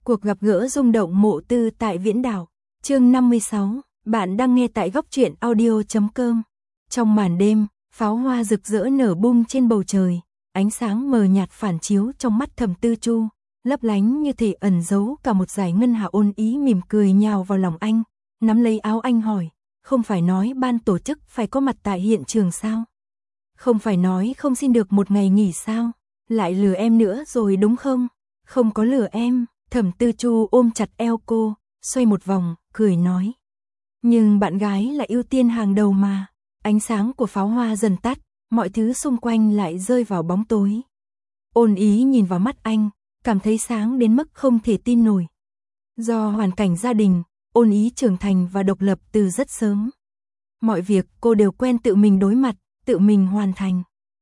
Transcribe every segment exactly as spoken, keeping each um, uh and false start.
Cuộc gặp gỡ rung động Mộ Tư tại Viễn Đảo. Chương năm mươi sáu, bạn đang nghe tại góc truyện audio chấm com. Trong màn đêm, pháo hoa rực rỡ nở bung trên bầu trời, ánh sáng mờ nhạt phản chiếu trong mắt Thẩm Tư Chu, lấp lánh như thể ẩn giấu cả một dải ngân hà. Ôn Ý mỉm cười nhào vào lòng anh, nắm lấy áo anh hỏi, không phải nói ban tổ chức phải có mặt tại hiện trường sao? Không phải nói không xin được một ngày nghỉ sao? Lại lừa em nữa rồi đúng không? Không có lừa em. Thẩm Tư Chu ôm chặt eo cô, xoay một vòng, cười nói. Nhưng bạn gái là ưu tiên hàng đầu mà. Ánh sáng của pháo hoa dần tắt, mọi thứ xung quanh lại rơi vào bóng tối. Ôn Ý nhìn vào mắt anh, cảm thấy sáng đến mức không thể tin nổi. Do hoàn cảnh gia đình, Ôn Ý trưởng thành và độc lập từ rất sớm. Mọi việc cô đều quen tự mình đối mặt, tự mình hoàn thành.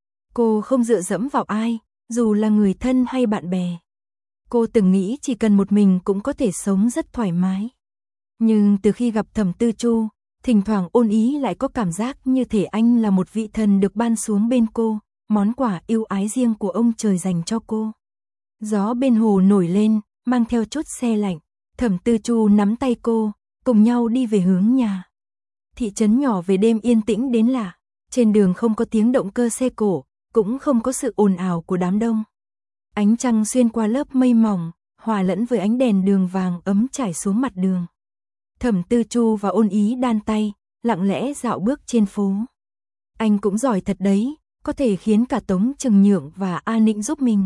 Cô không dựa dẫm vào ai, dù là người thân hay bạn bè. Cô từng nghĩ chỉ cần một mình cũng có thể sống rất thoải mái. Nhưng từ khi gặp Thẩm Tư Chu, thỉnh thoảng Ôn Ý lại có cảm giác như thể anh là một vị thần được ban xuống bên cô, món quà yêu ái riêng của ông trời dành cho cô. Gió bên hồ nổi lên, mang theo chút se lạnh. Thẩm Tư Chu nắm tay cô, cùng nhau đi về hướng nhà. Thị trấn nhỏ về đêm yên tĩnh đến lạ. Trên đường không có tiếng động cơ xe cộ, cũng không có sự ồn ào của đám đông. Ánh trăng xuyên qua lớp mây mỏng, hòa lẫn với ánh đèn đường vàng ấm trải xuống mặt đường. Thẩm Tư Chu và Ôn Ý đan tay, lặng lẽ dạo bước trên phố. Anh cũng giỏi thật đấy, có thể khiến cả Tống Trừng Nhượng và A Nịnh giúp mình.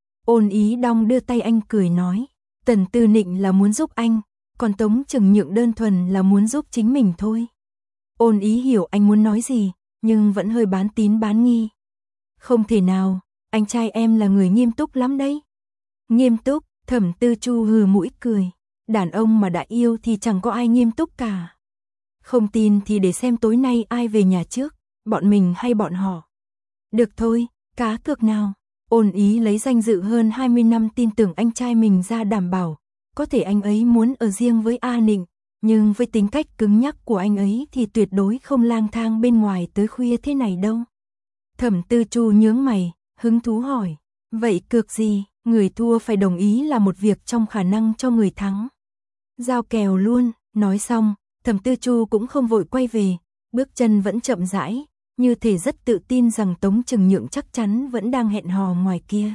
Ôn Ý đong đưa tay anh cười nói, Tần Tư Nịnh là muốn giúp anh, còn Tống Trừng Nhượng đơn thuần là muốn giúp chính mình thôi. Ôn Ý hiểu anh muốn nói gì, nhưng vẫn hơi bán tín bán nghi. Không thể nào, anh trai em là người nghiêm túc lắm đấy. Nghiêm túc? Thẩm Tư Chu hừ mũi cười. Đàn ông mà đã yêu thì chẳng có ai nghiêm túc cả. Không tin thì để xem tối nay ai về nhà trước, bọn mình hay bọn họ. Được thôi, cá cược nào. Ôn Ý lấy danh dự hơn hai mươi năm tin tưởng anh trai mình ra đảm bảo. Có thể anh ấy muốn ở riêng với A Nịnh, nhưng với tính cách cứng nhắc của anh ấy thì tuyệt đối không lang thang bên ngoài tới khuya thế này đâu. Thẩm Tư Chu nhướng mày, hứng thú hỏi, vậy cược gì? Người thua phải đồng ý là một việc trong khả năng cho người thắng. Giao kèo luôn. Nói xong, Thẩm Tư Chu cũng không vội quay về, bước chân vẫn chậm rãi, như thể rất tự tin rằng Tống Trừng Nhượng chắc chắn vẫn đang hẹn hò ngoài kia.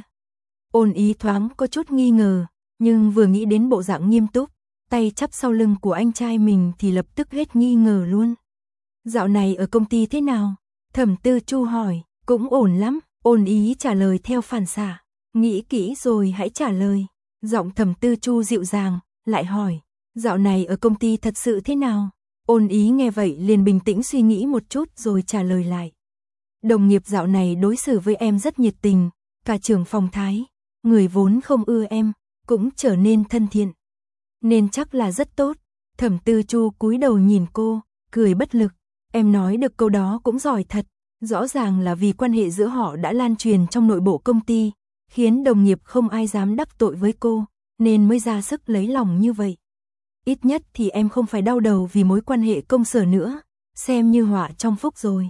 Ôn Ý thoáng có chút nghi ngờ, nhưng vừa nghĩ đến bộ dạng nghiêm túc, tay chắp sau lưng của anh trai mình thì lập tức hết nghi ngờ luôn. Dạo này ở công ty thế nào? Thẩm Tư Chu hỏi. Cũng ổn lắm. Ôn Ý trả lời theo phản xạ. Nghĩ kỹ rồi hãy trả lời. Giọng Thẩm Tư Chu dịu dàng, lại hỏi, dạo này ở công ty thật sự thế nào? Ôn Ý nghe vậy liền bình tĩnh suy nghĩ một chút rồi trả lời lại. Đồng nghiệp dạo này đối xử với em rất nhiệt tình, cả trưởng phòng Thái, người vốn không ưa em, cũng trở nên thân thiện. Nên chắc là rất tốt. Thẩm Tư Chu cúi đầu nhìn cô, cười bất lực. Em nói được câu đó cũng giỏi thật. Rõ ràng là vì quan hệ giữa họ đã lan truyền trong nội bộ công ty, khiến đồng nghiệp không ai dám đắc tội với cô, nên mới ra sức lấy lòng như vậy. Ít nhất thì em không phải đau đầu vì mối quan hệ công sở nữa, xem như họa trong phúc rồi.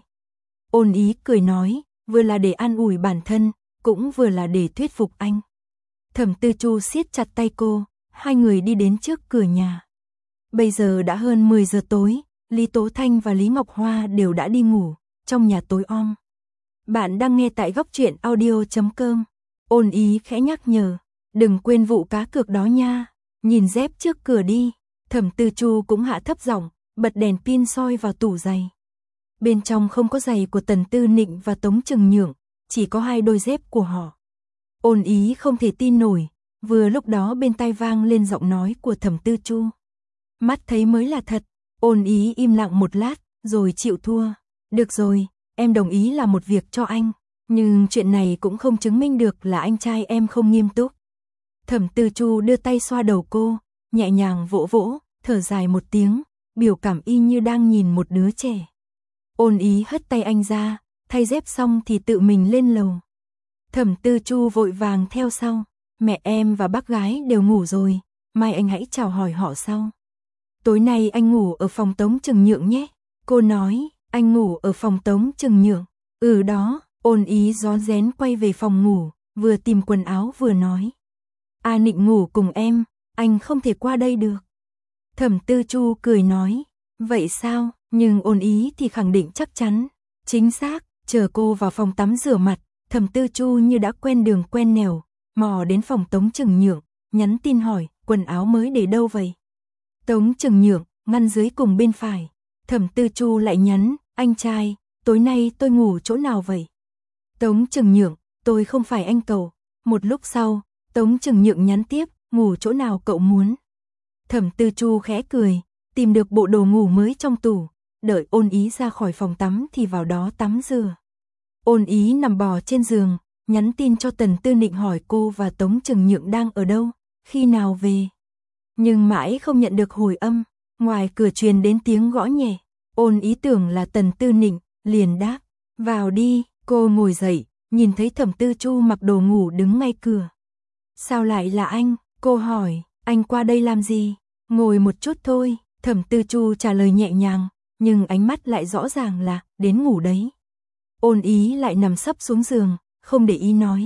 Ôn Ý cười nói, vừa là để an ủi bản thân, cũng vừa là để thuyết phục anh. Thẩm Tư Chu siết chặt tay cô, hai người đi đến trước cửa nhà. Bây giờ đã hơn mười giờ tối, Lý Tố Thanh và Lý Ngọc Hoa đều đã đi ngủ, trong nhà tối om. Bạn đang nghe tại góc truyện audio chấm com. Ôn Ý khẽ nhắc nhở, đừng quên vụ cá cược đó nha. Nhìn dép trước cửa đi. Thẩm Tư Chu cũng hạ thấp giọng, bật đèn pin soi vào tủ giày. Bên trong không có giày của Tần Tư Nịnh và Tống Trừng Nhượng, chỉ có hai đôi dép của họ. Ôn Ý không thể tin nổi, vừa lúc đó bên tai vang lên giọng nói của Thẩm Tư Chu. Mắt thấy mới là thật. Ôn Ý im lặng một lát, rồi chịu thua. Được rồi, em đồng ý làm một việc cho anh, nhưng chuyện này cũng không chứng minh được là anh trai em không nghiêm túc. Thẩm Tư Chu đưa tay xoa đầu cô, nhẹ nhàng vỗ vỗ, thở dài một tiếng, biểu cảm y như đang nhìn một đứa trẻ. Ôn Ý hất tay anh ra, thay dép xong thì tự mình lên lầu. Thẩm Tư Chu vội vàng theo sau, mẹ em và bác gái đều ngủ rồi, mai anh hãy chào hỏi họ sau. Tối nay anh ngủ ở phòng Tống Trừng Nhượng nhé. Cô nói, anh ngủ ở phòng Tống Trừng Nhượng. Ừ đó. Ôn Ý rón rén quay về phòng ngủ, vừa tìm quần áo vừa nói. A Nịnh ngủ cùng em, anh không thể qua đây được. Thẩm Tư Chu cười nói, vậy sao, nhưng Ôn Ý thì khẳng định chắc chắn. Chính xác, chờ cô vào phòng tắm rửa mặt, Thẩm Tư Chu như đã quen đường quen nẻo, mò đến phòng Tống Trừng Nhượng, nhắn tin hỏi, quần áo mới để đâu vậy? Tống Trừng Nhượng, ngăn dưới cùng bên phải. Thẩm Tư Chu lại nhắn, anh trai, tối nay tôi ngủ chỗ nào vậy? Tống Trừng Nhượng, tôi không phải anh cậu. Một lúc sau, Tống Trừng Nhượng nhắn tiếp, ngủ chỗ nào cậu muốn? Thẩm Tư Chu khẽ cười, tìm được bộ đồ ngủ mới trong tủ, đợi Ôn Ý ra khỏi phòng tắm thì vào đó tắm rửa. Ôn Ý nằm bò trên giường, nhắn tin cho Tần Tư Nịnh hỏi cô và Tống Trừng Nhượng đang ở đâu, khi nào về. Nhưng mãi không nhận được hồi âm, ngoài cửa truyền đến tiếng gõ nhẹ. Ôn Ý tưởng là Tần Tư Nịnh, liền đáp, vào đi. Cô ngồi dậy, nhìn thấy Thẩm Tư Chu mặc đồ ngủ đứng ngay cửa. Sao lại là anh? Cô hỏi, anh qua đây làm gì? Ngồi một chút thôi, Thẩm Tư Chu trả lời nhẹ nhàng, nhưng ánh mắt lại rõ ràng là, đến ngủ đấy. Ôn Ý lại nằm sấp xuống giường, không để ý nói.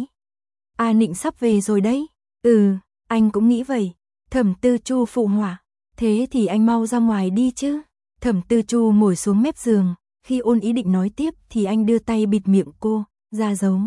A Nịnh sắp về rồi đấy. Ừ, anh cũng nghĩ vậy. Thẩm Tư Chu phụ họa, thế thì anh mau ra ngoài đi chứ. Thẩm Tư Chu ngồi xuống mép giường, khi Ôn Ý định nói tiếp thì anh đưa tay bịt miệng cô, ra dấu.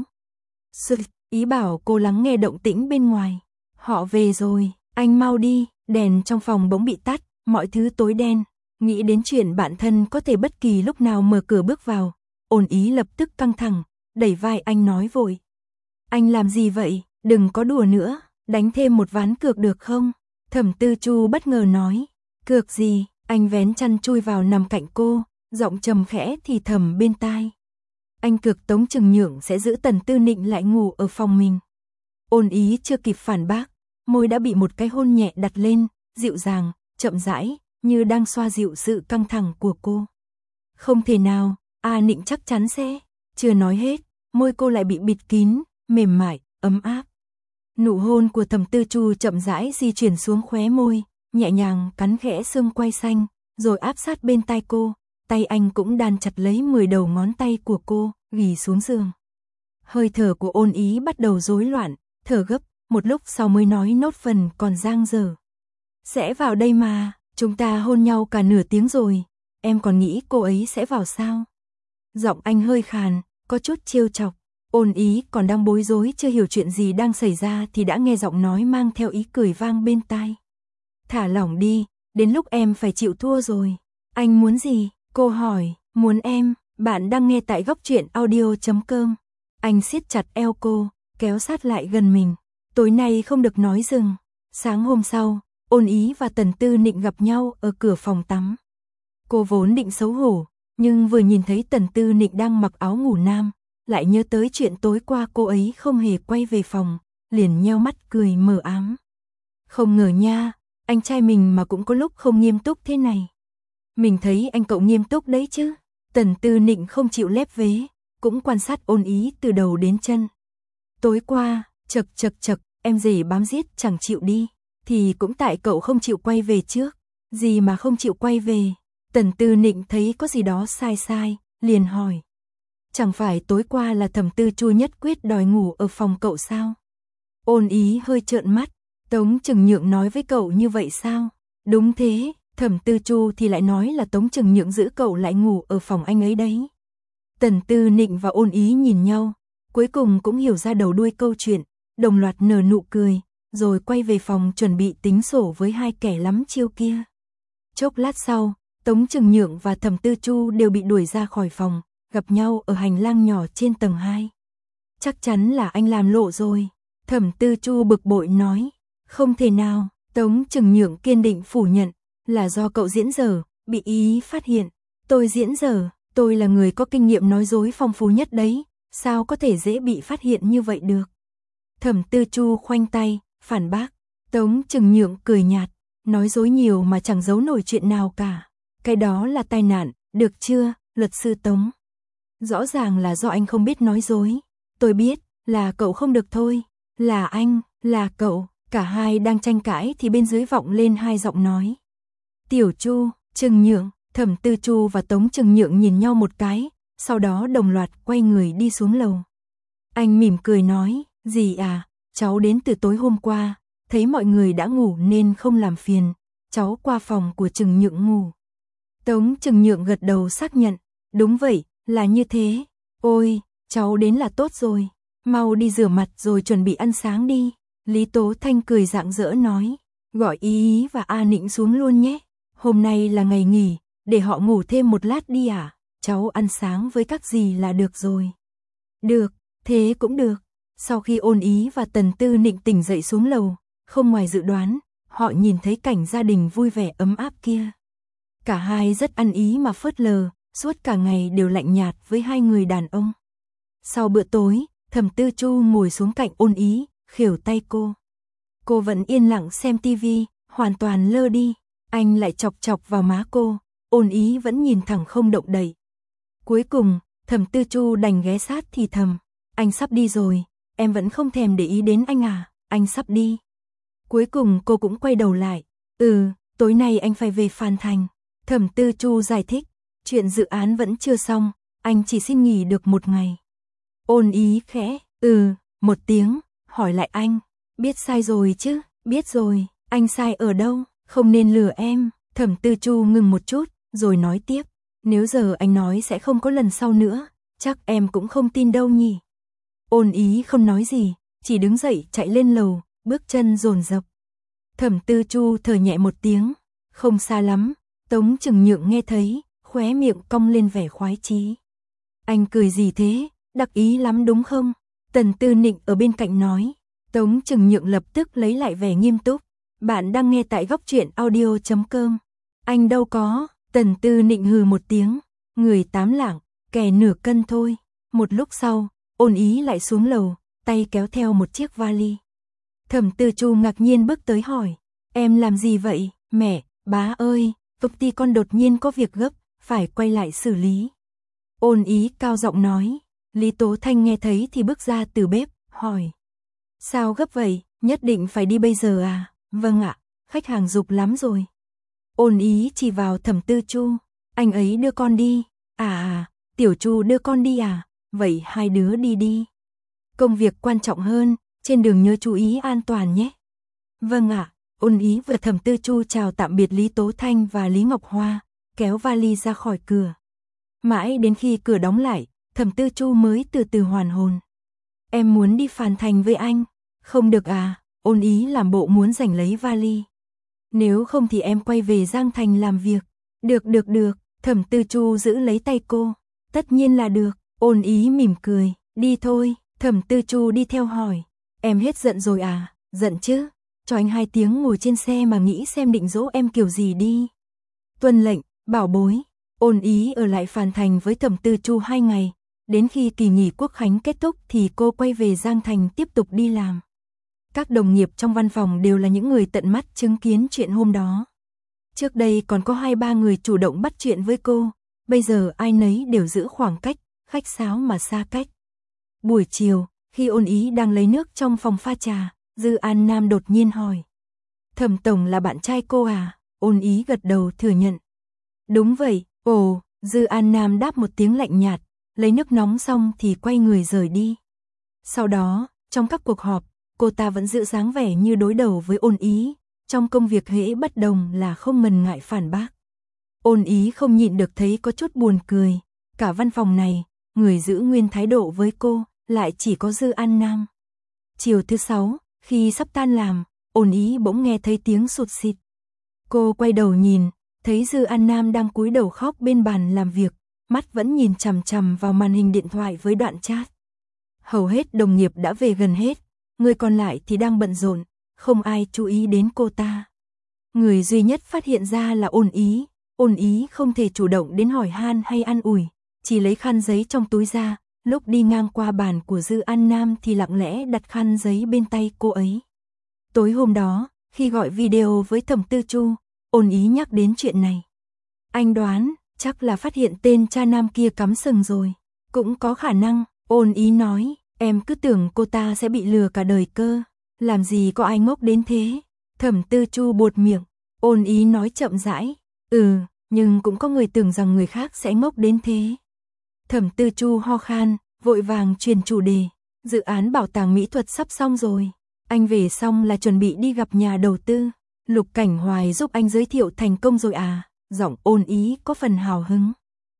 Sự ý bảo cô lắng nghe động tĩnh bên ngoài. Họ về rồi, anh mau đi. Đèn trong phòng bỗng bị tắt, mọi thứ tối đen. Nghĩ đến chuyện bạn thân có thể bất kỳ lúc nào mở cửa bước vào, Ôn Ý lập tức căng thẳng, đẩy vai anh nói vội. Anh làm gì vậy? Đừng có đùa nữa, đánh thêm một ván cược được không? Thẩm Tư Chu bất ngờ nói. Cược gì? Anh vén chăn chui vào nằm cạnh cô, giọng trầm khẽ thì thầm bên tai. Anh cược Tống Trừng Nhượng sẽ giữ Tần Tư Nịnh lại ngủ ở phòng mình. Ôn Ý chưa kịp phản bác, môi đã bị một cái hôn nhẹ đặt lên, dịu dàng, chậm rãi, như đang xoa dịu sự căng thẳng của cô. Không thể nào, A Nịnh chắc chắn sẽ. Chưa nói hết, môi cô lại bị bịt kín, mềm mại, ấm áp. Nụ hôn của Thẩm Tư Chu chậm rãi di chuyển xuống khóe môi, nhẹ nhàng cắn khẽ xương quai xanh, rồi áp sát bên tai cô. Tay anh cũng đan chặt lấy mười đầu ngón tay của cô, ghì xuống giường. Hơi thở của Ôn Ý bắt đầu rối loạn, thở gấp, một lúc sau mới nói nốt phần còn dang dở. Sẽ vào đây mà, chúng ta hôn nhau cả nửa tiếng rồi, em còn nghĩ cô ấy sẽ vào sao? Giọng anh hơi khàn, có chút trêu chọc. Ôn Ý còn đang bối rối chưa hiểu chuyện gì đang xảy ra thì đã nghe giọng nói mang theo ý cười vang bên tai. Thả lỏng đi, đến lúc em phải chịu thua rồi. Anh muốn gì? Cô hỏi, muốn em. Bạn đang nghe tại góc truyện audio chấm com. Anh siết chặt eo cô, kéo sát lại gần mình. Tối nay không được nói dừng. Sáng hôm sau, Ôn Ý và Tần Tư Nịnh gặp nhau ở cửa phòng tắm. Cô vốn định xấu hổ, nhưng vừa nhìn thấy Tần Tư Nịnh đang mặc áo ngủ nam, lại nhớ tới chuyện tối qua cô ấy không hề quay về phòng, liền nheo mắt cười mờ ám. Không ngờ nha, anh trai mình mà cũng có lúc không nghiêm túc thế này. Mình thấy anh cậu nghiêm túc đấy chứ. Tần Tư Nịnh không chịu lép vế, cũng quan sát Ôn Ý từ đầu đến chân. Tối qua, chật chật chật, em rể bám giết chẳng chịu đi, thì cũng tại cậu không chịu quay về trước. Gì mà không chịu quay về? Tần Tư Nịnh thấy có gì đó sai sai, liền hỏi. Chẳng phải tối qua là Thẩm Tư Chu nhất quyết đòi ngủ ở phòng cậu sao? Ôn Ý hơi trợn mắt, Tống Trừng Nhượng nói với cậu như vậy sao? Đúng thế, Thẩm Tư Chu thì lại nói là Tống Trừng Nhượng giữ cậu lại ngủ ở phòng anh ấy đấy. Tần Tư Nịnh và Ôn Ý nhìn nhau, cuối cùng cũng hiểu ra đầu đuôi câu chuyện, đồng loạt nở nụ cười, rồi quay về phòng chuẩn bị tính sổ với hai kẻ lắm chiêu kia. Chốc lát sau, Tống Trừng Nhượng và Thẩm Tư Chu đều bị đuổi ra khỏi phòng, gặp nhau ở hành lang nhỏ trên tầng hai. Chắc chắn là anh làm lộ rồi, Thẩm Tư Chu bực bội nói. Không thể nào, Tống Trừng Nhượng kiên định phủ nhận, là do cậu diễn dở, bị Ý phát hiện. Tôi diễn dở, tôi là người có kinh nghiệm nói dối phong phú nhất đấy, sao có thể dễ bị phát hiện như vậy được. Thẩm Tư Chu khoanh tay, phản bác. Tống Trừng Nhượng cười nhạt, nói dối nhiều mà chẳng giấu nổi chuyện nào cả. Cái đó là tai nạn, được chưa, luật sư Tống? Rõ ràng là do anh không biết nói dối. Tôi biết, là cậu không được thôi. Là anh, là cậu. Cả hai đang tranh cãi thì bên dưới vọng lên hai giọng nói. Tiểu Chu, Trừng Nhượng. Thẩm Tư Chu và Tống Trừng Nhượng nhìn nhau một cái, sau đó đồng loạt quay người đi xuống lầu. Anh mỉm cười nói, gì à, cháu đến từ tối hôm qua, thấy mọi người đã ngủ nên không làm phiền, cháu qua phòng của Trừng Nhượng ngủ. Tống Trừng Nhượng gật đầu xác nhận, đúng vậy, là như thế. Ôi, cháu đến là tốt rồi, mau đi rửa mặt rồi chuẩn bị ăn sáng đi. Lý Tố Thanh cười rạng rỡ nói, gọi Ý Ý và A Nịnh xuống luôn nhé. Hôm nay là ngày nghỉ, để họ ngủ thêm một lát đi à, cháu ăn sáng với các dì là được rồi. Được, thế cũng được. Sau khi Ôn Ý và Tần Tư Nịnh tỉnh dậy xuống lầu, không ngoài dự đoán, họ nhìn thấy cảnh gia đình vui vẻ ấm áp kia. Cả hai rất ăn ý mà phớt lờ, suốt cả ngày đều lạnh nhạt với hai người đàn ông. Sau bữa tối, Thẩm Tư Chu ngồi xuống cạnh Ôn Ý, khều tay cô. Cô vẫn yên lặng xem tivi, hoàn toàn lơ đi. Anh lại chọc chọc vào má cô, Ôn Ý vẫn nhìn thẳng không động đậy. Cuối cùng, Thẩm Tư Chu đành ghé sát thì thầm, anh sắp đi rồi, em vẫn không thèm để ý đến anh à, anh sắp đi. Cuối cùng cô cũng quay đầu lại, ừ, tối nay anh phải về Phan Thành. Thẩm Tư Chu giải thích, chuyện dự án vẫn chưa xong, anh chỉ xin nghỉ được một ngày. Ôn Ý khẽ, ừ, một tiếng, hỏi lại anh, biết sai rồi chứ, biết rồi, anh sai ở đâu, không nên lừa em. Thẩm Tư Chu ngừng một chút, rồi nói tiếp, nếu giờ anh nói sẽ không có lần sau nữa, chắc em cũng không tin đâu nhỉ. Ôn Ý không nói gì, chỉ đứng dậy chạy lên lầu, bước chân dồn dập. Thẩm Tư Chu thở nhẹ một tiếng, không xa lắm. Tống Trừng Nhượng nghe thấy, khóe miệng cong lên vẻ khoái chí. Anh cười gì thế, đặc ý lắm đúng không? Tần Tư Nịnh ở bên cạnh nói. Tống Trừng Nhượng lập tức lấy lại vẻ nghiêm túc. Bạn đang nghe tại góc truyện audio chấm com. Anh đâu có, Tần Tư Nịnh hừ một tiếng, người tám lạng, kẻ nửa cân thôi. Một lúc sau, Ôn Ý lại xuống lầu, tay kéo theo một chiếc vali. Thẩm Tư Chu ngạc nhiên bước tới hỏi, em làm gì vậy, mẹ, bá ơi, công ty con đột nhiên có việc gấp, phải quay lại xử lý. Ôn Ý cao giọng nói, Lý Tố Thanh nghe thấy thì bước ra từ bếp, hỏi, sao gấp vậy, nhất định phải đi bây giờ à? Vâng ạ, khách hàng giục lắm rồi. Ôn Ý chỉ vào Thẩm Tư Chu, anh ấy đưa con đi. À à, Tiểu Chu đưa con đi à? Vậy hai đứa đi đi. Công việc quan trọng hơn, trên đường nhớ chú ý an toàn nhé. Vâng ạ. Ôn Ý và Thẩm Tư Chu chào tạm biệt Lý Tố Thanh và Lý Ngọc Hoa, kéo vali ra khỏi cửa. Mãi đến khi cửa đóng lại, Thẩm Tư Chu mới từ từ hoàn hồn. Em muốn đi Phan Thành với anh. Không được à? Ôn Ý làm bộ muốn giành lấy vali. Nếu không thì em quay về Giang Thành làm việc. Được được được, Thẩm Tư Chu giữ lấy tay cô. Tất nhiên là được, Ôn Ý mỉm cười, đi thôi. Thẩm Tư Chu đi theo hỏi, em hết giận rồi à? Giận chứ, cho anh hai tiếng ngồi trên xe mà nghĩ xem định dỗ em kiểu gì đi. Tuân lệnh, bảo bối. Ôn Ý ở lại Phan Thành với Thẩm Tư Chu hai ngày, đến khi kỳ nghỉ Quốc khánh kết thúc thì cô quay về Giang Thành tiếp tục đi làm. Các đồng nghiệp trong văn phòng đều là những người tận mắt chứng kiến chuyện hôm đó. Trước đây còn có hai ba người chủ động bắt chuyện với cô, bây giờ ai nấy đều giữ khoảng cách, khách sáo mà xa cách. Buổi chiều, khi Ôn Ý đang lấy nước trong phòng pha trà, Dư An Nam đột nhiên hỏi, Thẩm tổng là bạn trai cô à? Ôn Ý gật đầu thừa nhận. Đúng vậy. Ồ, Dư An Nam đáp một tiếng lạnh nhạt, lấy nước nóng xong thì quay người rời đi. Sau đó, trong các cuộc họp, cô ta vẫn giữ dáng vẻ như đối đầu với Ôn Ý, trong công việc hễ bất đồng là không ngần ngại phản bác. Ôn Ý không nhịn được thấy có chút buồn cười, cả văn phòng này, người giữ nguyên thái độ với cô, lại chỉ có Dư An Nam. Chiều thứ sáu, khi sắp tan làm, Ôn Ý bỗng nghe thấy tiếng sụt xịt. Cô quay đầu nhìn, thấy Dư An Nam đang cúi đầu khóc bên bàn làm việc, mắt vẫn nhìn chằm chằm vào màn hình điện thoại với đoạn chat. Hầu hết đồng nghiệp đã về gần hết, người còn lại thì đang bận rộn, không ai chú ý đến cô ta. Người duy nhất phát hiện ra là Ôn Ý, Ôn Ý không thể chủ động đến hỏi han hay an ủi, chỉ lấy khăn giấy trong túi ra, lúc đi ngang qua bàn của Dư An Nam thì lặng lẽ đặt khăn giấy bên tay cô ấy. Tối hôm đó, khi gọi video với Thẩm Tư Chu, Ôn Ý nhắc đến chuyện này. Anh đoán, chắc là phát hiện tên cha nam kia cắm sừng rồi. Cũng có khả năng, Ôn Ý nói, em cứ tưởng cô ta sẽ bị lừa cả đời cơ. Làm gì có ai ngốc đến thế? Thẩm Tư Chu buột miệng, Ôn Ý nói chậm rãi, ừ, nhưng cũng có người tưởng rằng người khác sẽ ngốc đến thế. Thẩm Tư Chu ho khan, vội vàng truyền chủ đề, dự án bảo tàng mỹ thuật sắp xong rồi. Anh về xong là chuẩn bị đi gặp nhà đầu tư. Lục Cảnh Hoài giúp anh giới thiệu thành công rồi à? Giọng Ôn Ý có phần hào hứng.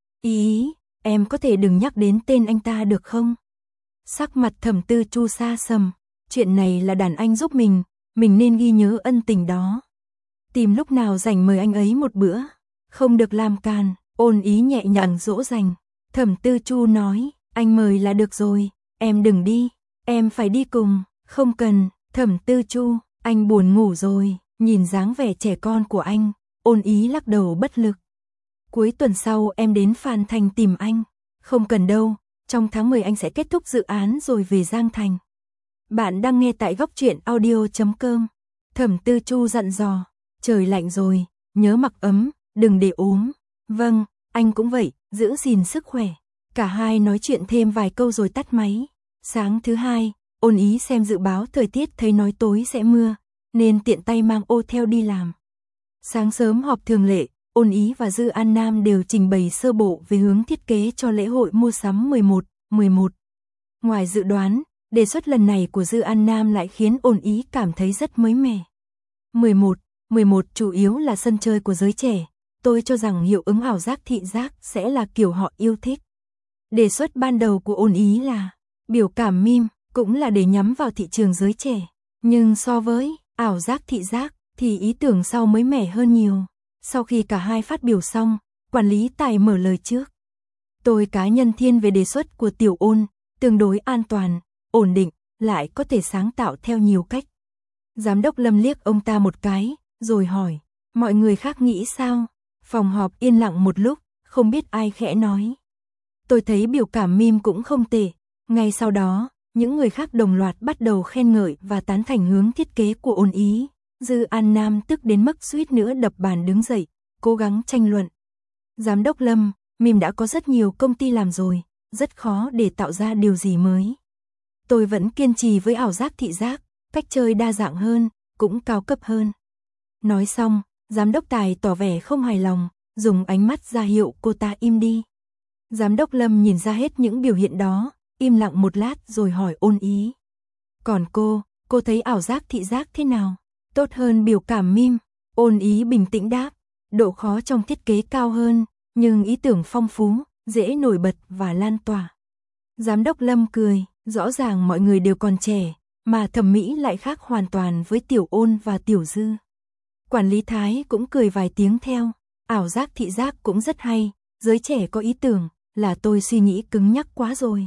Ý, em có thể đừng nhắc đến tên anh ta được không? Sắc mặt Thẩm Tư Chu xa sầm. Chuyện này là đàn anh giúp mình, mình nên ghi nhớ ân tình đó. Tìm lúc nào rảnh mời anh ấy một bữa. Không được làm càn. Ôn Ý nhẹ nhàng dỗ dành. Thẩm Tư Chu nói, anh mời là được rồi, em đừng đi, em phải đi cùng. Không cần. Thẩm Tư Chu, anh buồn ngủ rồi. Nhìn dáng vẻ trẻ con của anh, Ôn Ý lắc đầu bất lực. Cuối tuần sau em đến Phan Thành tìm anh. Không cần đâu, trong tháng mười anh sẽ kết thúc dự án rồi về Giang Thành. Bạn đang nghe tại góc truyện audio chấm com. Thẩm Tư Chu dặn dò, trời lạnh rồi, nhớ mặc ấm, đừng để ốm. Vâng, anh cũng vậy, giữ gìn sức khỏe. Cả hai nói chuyện thêm vài câu rồi tắt máy. Sáng thứ hai, Ôn Ý xem dự báo thời tiết thấy nói tối sẽ mưa, nên tiện tay mang ô theo đi làm. Sáng sớm họp thường lệ, Ôn Ý và Dư An Nam đều trình bày sơ bộ về hướng thiết kế cho lễ hội mua sắm mười một mười một. Ngoài dự đoán, đề xuất lần này của Dư An Nam lại khiến Ôn Ý cảm thấy rất mới mẻ. mười một mười một chủ yếu là sân chơi của giới trẻ, tôi cho rằng hiệu ứng ảo giác thị giác sẽ là kiểu họ yêu thích. Đề xuất ban đầu của Ôn Ý là biểu cảm meme, cũng là để nhắm vào thị trường giới trẻ, nhưng so với ảo giác thị giác thì ý tưởng sau mới mẻ hơn nhiều. Sau khi cả hai phát biểu xong, quản lý Tài mở lời trước. Tôi cá nhân thiên về đề xuất của Tiểu Ôn, tương đối an toàn, ổn định, lại có thể sáng tạo theo nhiều cách. Giám đốc Lâm liếc ông ta một cái, rồi hỏi, mọi người khác nghĩ sao? Phòng họp yên lặng một lúc, không biết ai khẽ nói. Tôi thấy biểu cảm meme cũng không tệ. Ngay sau đó, những người khác đồng loạt bắt đầu khen ngợi và tán thành hướng thiết kế của Ôn Ý. Dư An Nam tức đến mức suýt nữa đập bàn đứng dậy, cố gắng tranh luận. Giám đốc Lâm, meme đã có rất nhiều công ty làm rồi, rất khó để tạo ra điều gì mới. Tôi vẫn kiên trì với ảo giác thị giác, cách chơi đa dạng hơn, cũng cao cấp hơn. Nói xong, giám đốc Tài tỏ vẻ không hài lòng, dùng ánh mắt ra hiệu cô ta im đi. Giám đốc Lâm nhìn ra hết những biểu hiện đó, im lặng một lát rồi hỏi Ôn Ý. Còn cô, cô thấy ảo giác thị giác thế nào? Tốt hơn biểu cảm meme. Ôn Ý bình tĩnh đáp, độ khó trong thiết kế cao hơn, nhưng ý tưởng phong phú, dễ nổi bật và lan tỏa. Giám đốc Lâm cười, rõ ràng mọi người đều còn trẻ, mà thẩm mỹ lại khác hoàn toàn với Tiểu Ôn và Tiểu Dư. Quản lý Thái cũng cười vài tiếng theo, ảo giác thị giác cũng rất hay, giới trẻ có ý tưởng, là tôi suy nghĩ cứng nhắc quá rồi.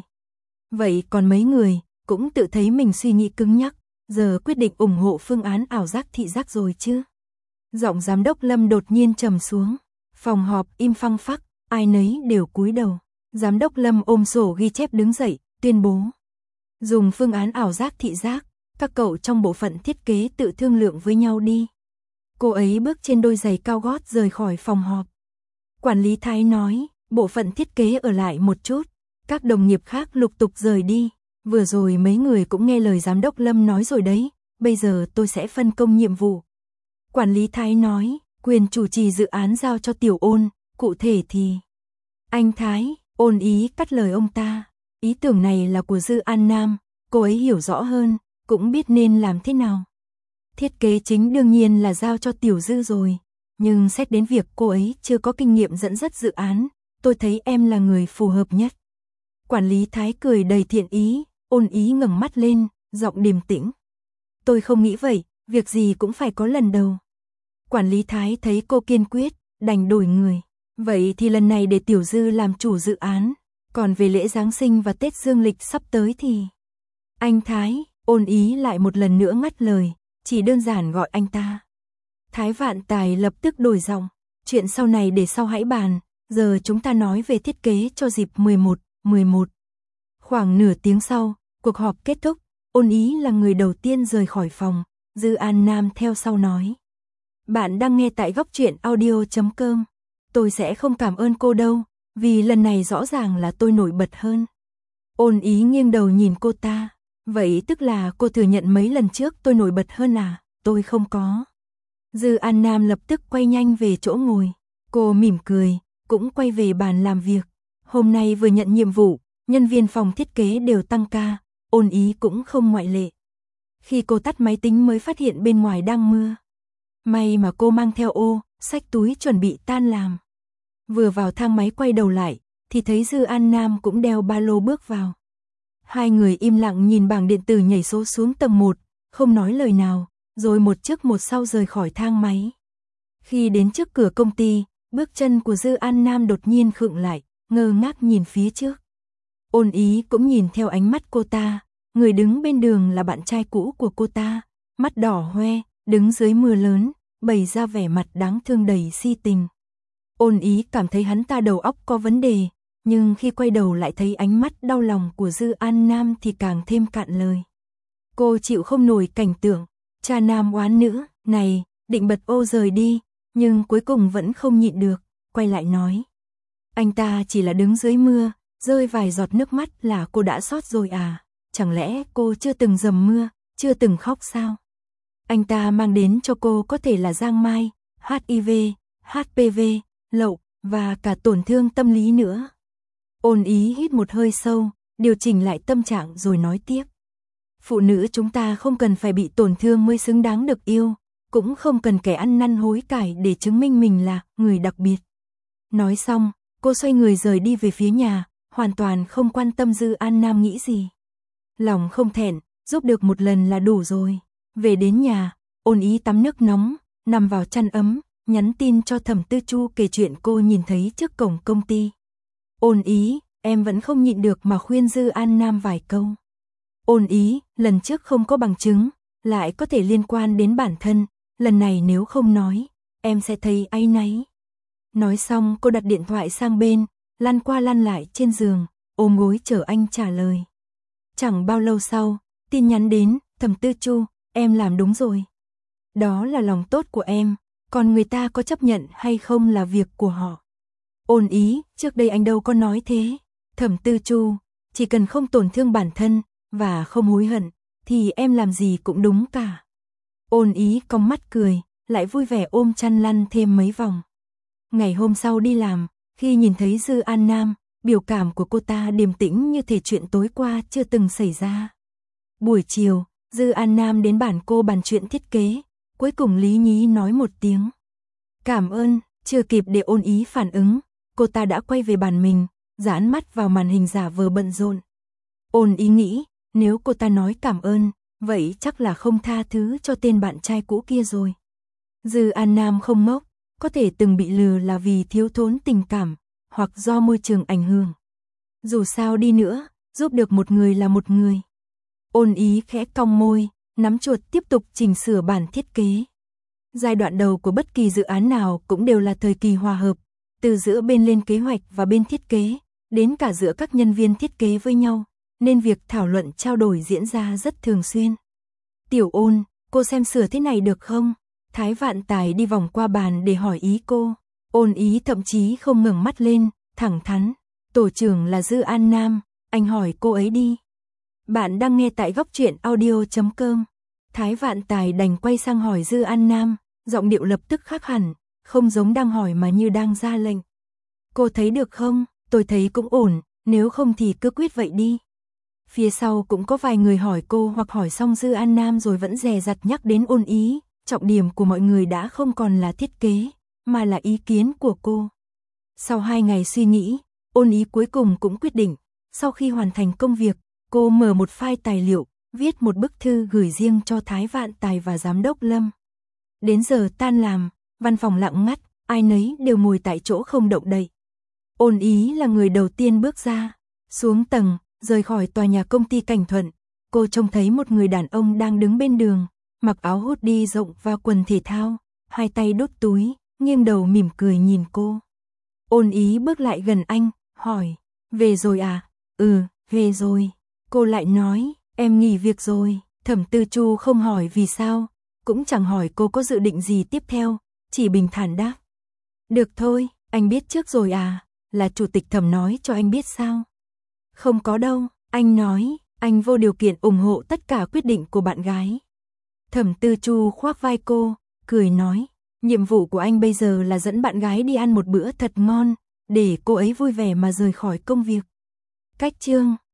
Vậy còn mấy người, cũng tự thấy mình suy nghĩ cứng nhắc, giờ quyết định ủng hộ phương án ảo giác thị giác rồi chứ? Giọng giám đốc Lâm đột nhiên trầm xuống, phòng họp im phăng phắc, ai nấy đều cúi đầu. Giám đốc Lâm ôm sổ ghi chép đứng dậy, tuyên bố. Dùng phương án ảo giác thị giác, các cậu trong bộ phận thiết kế tự thương lượng với nhau đi. Cô ấy bước trên đôi giày cao gót rời khỏi phòng họp. Quản lý Thái nói, bộ phận thiết kế ở lại một chút, các đồng nghiệp khác lục tục rời đi. Vừa rồi mấy người cũng nghe lời giám đốc Lâm nói rồi đấy, bây giờ tôi sẽ phân công nhiệm vụ. Quản lý Thái nói, quyền chủ trì dự án giao cho Tiểu Ôn, cụ thể thì... Anh Thái, Ôn Ý cắt lời ông ta, ý tưởng này là của Dư An Nam, cô ấy hiểu rõ hơn, cũng biết nên làm thế nào. Thiết kế chính đương nhiên là giao cho Tiểu Dư rồi, nhưng xét đến việc cô ấy chưa có kinh nghiệm dẫn dắt dự án, tôi thấy em là người phù hợp nhất. Quản lý Thái cười đầy thiện ý, Ôn Ý ngẩng mắt lên, giọng điềm tĩnh. Tôi không nghĩ vậy, việc gì cũng phải có lần đầu. Quản lý Thái thấy cô kiên quyết, đành đổi người. Vậy thì lần này để Tiểu Dư làm chủ dự án, còn về lễ Giáng sinh và Tết Dương lịch sắp tới thì... Anh Thái, Ôn Ý lại một lần nữa ngắt lời, chỉ đơn giản gọi anh ta. Thái Vạn Tài lập tức đổi giọng, chuyện sau này để sau hãy bàn, giờ chúng ta nói về thiết kế cho dịp mười một mười một. Khoảng nửa tiếng sau, cuộc họp kết thúc, Ôn Ý là người đầu tiên rời khỏi phòng, Dư An Nam theo sau nói. Bạn đang nghe tại góc truyện audio chấm com. Tôi sẽ không cảm ơn cô đâu, vì lần này rõ ràng là tôi nổi bật hơn. Ôn Ý nghiêng đầu nhìn cô ta. Vậy tức là cô thừa nhận mấy lần trước tôi nổi bật hơn à? Tôi không có. Dư An Nam lập tức quay nhanh về chỗ ngồi. Cô mỉm cười, cũng quay về bàn làm việc. Hôm nay vừa nhận nhiệm vụ, nhân viên phòng thiết kế đều tăng ca, Ôn Ý cũng không ngoại lệ. Khi cô tắt máy tính mới phát hiện bên ngoài đang mưa. May mà cô mang theo ô, xách túi chuẩn bị tan làm. Vừa vào thang máy quay đầu lại, thì thấy Dư An Nam cũng đeo ba lô bước vào. Hai người im lặng nhìn bảng điện tử nhảy số xuống tầng một, không nói lời nào, rồi một trước một sau rời khỏi thang máy. Khi đến trước cửa công ty, bước chân của Dư An Nam đột nhiên khựng lại, ngơ ngác nhìn phía trước. Ôn Ý cũng nhìn theo ánh mắt cô ta, người đứng bên đường là bạn trai cũ của cô ta, mắt đỏ hoe, đứng dưới mưa lớn, bày ra vẻ mặt đáng thương đầy si tình. Ôn Ý cảm thấy hắn ta đầu óc có vấn đề, nhưng khi quay đầu lại thấy ánh mắt đau lòng của Dư An Nam thì càng thêm cạn lời. Cô chịu không nổi cảnh tượng, cha nam oán nữ, này, định bật ô rời đi, nhưng cuối cùng vẫn không nhịn được, quay lại nói. Anh ta chỉ là đứng dưới mưa, rơi vài giọt nước mắt là cô đã xót rồi à, chẳng lẽ cô chưa từng dầm mưa, chưa từng khóc sao? Anh ta mang đến cho cô có thể là giang mai, hát i vê, hát pê vê, lậu, và cả tổn thương tâm lý nữa. Ôn Ý hít một hơi sâu, điều chỉnh lại tâm trạng rồi nói tiếp. Phụ nữ chúng ta không cần phải bị tổn thương mới xứng đáng được yêu, cũng không cần kẻ ăn năn hối cải để chứng minh mình là người đặc biệt. Nói xong, cô xoay người rời đi về phía nhà, hoàn toàn không quan tâm Dư An Nam nghĩ gì. Lòng không thẹn, giúp được một lần là đủ rồi. Về đến nhà, Ôn Ý tắm nước nóng, nằm vào chăn ấm, nhắn tin cho Thẩm Tư Chu kể chuyện cô nhìn thấy trước cổng công ty. Ôn Ý, em vẫn không nhịn được mà khuyên Dư An Nam vài câu. Ôn Ý, lần trước không có bằng chứng, lại có thể liên quan đến bản thân, lần này nếu không nói, em sẽ thấy áy náy. Nói xong cô đặt điện thoại sang bên, lăn qua lăn lại trên giường, ôm gối chờ anh trả lời. Chẳng bao lâu sau, tin nhắn đến, Thẩm Tư Chu, em làm đúng rồi. Đó là lòng tốt của em, còn người ta có chấp nhận hay không là việc của họ. Ôn Ý, trước đây anh đâu có nói thế. Thẩm Tư Chu, chỉ cần không tổn thương bản thân, và không hối hận, thì em làm gì cũng đúng cả. Ôn Ý cong mắt cười, lại vui vẻ ôm chăn lăn thêm mấy vòng. Ngày hôm sau đi làm, khi nhìn thấy Dư An Nam, biểu cảm của cô ta điềm tĩnh như thể chuyện tối qua chưa từng xảy ra. Buổi chiều, Dư An Nam đến bản cô bàn chuyện thiết kế, cuối cùng lý nhí nói một tiếng. Cảm ơn, chưa kịp để Ôn Ý phản ứng, cô ta đã quay về bàn mình, dán mắt vào màn hình giả vờ bận rộn. Ôn Ý nghĩ, nếu cô ta nói cảm ơn, vậy chắc là không tha thứ cho tên bạn trai cũ kia rồi. Dư An Nam không ngốc, có thể từng bị lừa là vì thiếu thốn tình cảm, hoặc do môi trường ảnh hưởng. Dù sao đi nữa, giúp được một người là một người. Ôn Ý khẽ cong môi, nắm chuột tiếp tục chỉnh sửa bản thiết kế. Giai đoạn đầu của bất kỳ dự án nào cũng đều là thời kỳ hòa hợp, từ giữa bên lên kế hoạch và bên thiết kế, đến cả giữa các nhân viên thiết kế với nhau, nên việc thảo luận trao đổi diễn ra rất thường xuyên. Tiểu Ôn, cô xem sửa thế này được không? Thái Vạn Tài đi vòng qua bàn để hỏi ý cô. Ôn Ý thậm chí không ngẩng mắt lên, thẳng thắn. Tổ trưởng là Dư An Nam, anh hỏi cô ấy đi. Bạn đang nghe tại góc truyện audio chấm com. Thái Vạn Tài đành quay sang hỏi Dư An Nam, giọng điệu lập tức khác hẳn, không giống đang hỏi mà như đang ra lệnh. Cô thấy được không? Tôi thấy cũng ổn, nếu không thì cứ quyết vậy đi. Phía sau cũng có vài người hỏi cô hoặc hỏi xong Dư An Nam rồi vẫn dè dặt nhắc đến Ôn Ý, trọng điểm của mọi người đã không còn là thiết kế, mà là ý kiến của cô. Sau hai ngày suy nghĩ, Ôn Ý cuối cùng cũng quyết định, sau khi hoàn thành công việc, cô mở một file tài liệu, viết một bức thư gửi riêng cho Thái Vạn Tài và Giám đốc Lâm. Đến giờ tan làm, văn phòng lặng ngắt, ai nấy đều ngồi tại chỗ không động đậy. Ôn Ý là người đầu tiên bước ra, xuống tầng, rời khỏi tòa nhà công ty Cảnh Thuận. Cô trông thấy một người đàn ông đang đứng bên đường, mặc áo hoodie rộng và quần thể thao, hai tay đút túi, nghiêng đầu mỉm cười nhìn cô. Ôn Ý bước lại gần anh, hỏi, về rồi à? Ừ, về rồi. Cô lại nói, em nghỉ việc rồi. Thẩm Tư Chu không hỏi vì sao, cũng chẳng hỏi cô có dự định gì tiếp theo, chỉ bình thản đáp. Được thôi, anh biết trước rồi à, là chủ tịch Thẩm nói cho anh biết sao? Không có đâu, anh nói, anh vô điều kiện ủng hộ tất cả quyết định của bạn gái. Thẩm Tư Chu khoác vai cô, cười nói, nhiệm vụ của anh bây giờ là dẫn bạn gái đi ăn một bữa thật ngon, để cô ấy vui vẻ mà rời khỏi công việc. Cách chương